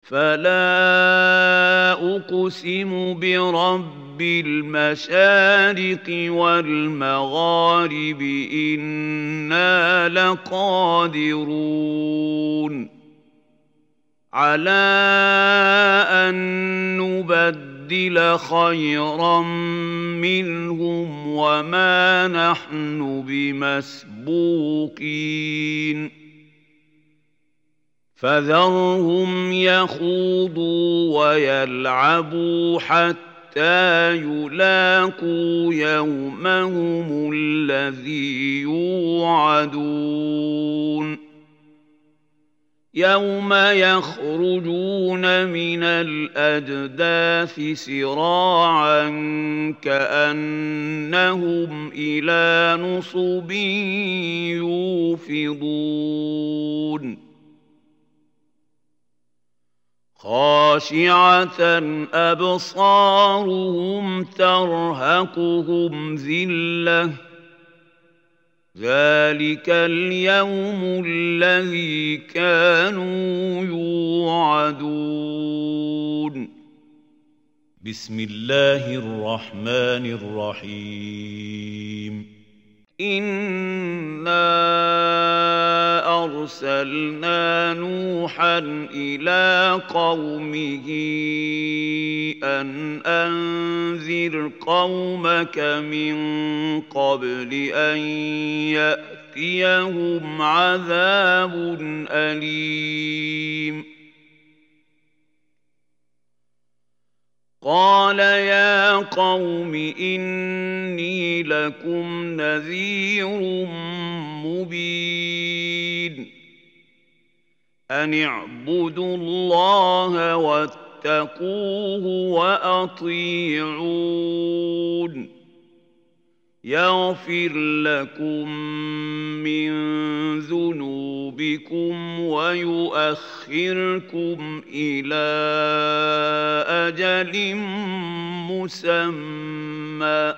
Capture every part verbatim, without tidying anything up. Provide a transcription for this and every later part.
فلا أقسم برب المشارق والمغارب إنا لقادرون على أن نبدل خيرا منهم وما نحن بمسبوقين فذرهم يخوضوا ويلعبوا حتى يلاقوا يومهم الذي يوعدون يوم يخرجون من الأجداث سراعا كأنهم إلى نصب يوفضون خاشعة أبصارهم ترهقهم ذلة ذلك اليوم الذي كانوا يوعدون بسم الله الرحمن الرحيم إنا أرسلنا نوحا إلى قومه أن أنذر قومك من قبل أن يأتيهم عذاب أليم قال يا قوم إني لكم نذير مبين أن اعبدوا الله واتقوه وأطيعون يغفر لكم من ذنوبكم ويؤخركم إلى أجل مسمى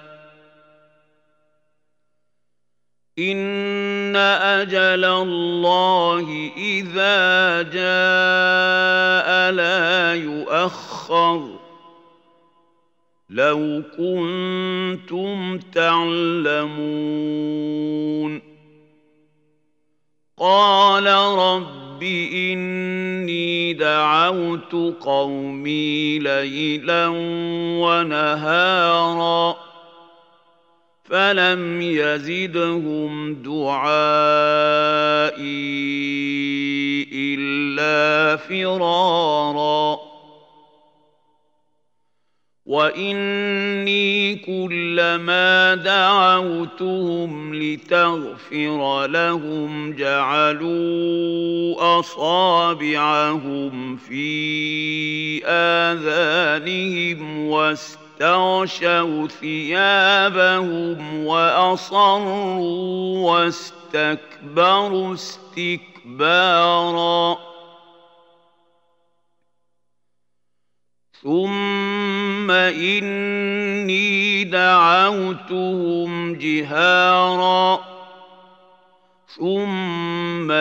إن أجل الله إذا جاء لا يؤخر لو كنتم تعلمون قال رب إني دعوت قومي ليلا ونهارا فلم يزدهم دعائي إلا فرارا وإني كلما دعوتهم لتغفر لهم جعلوا أصابعهم في آذانهم واستغشوا ثيابهم وأصروا واستكبروا استكبارا ثم إني دعوتهم جهارا ثم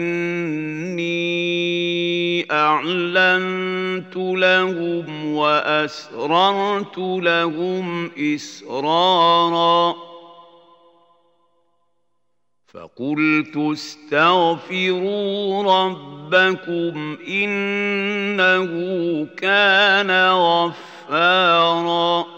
إني أعلنت لهم وأسررت لهم إسرارا فقلت استغفروا ربكم إنه كان غفارا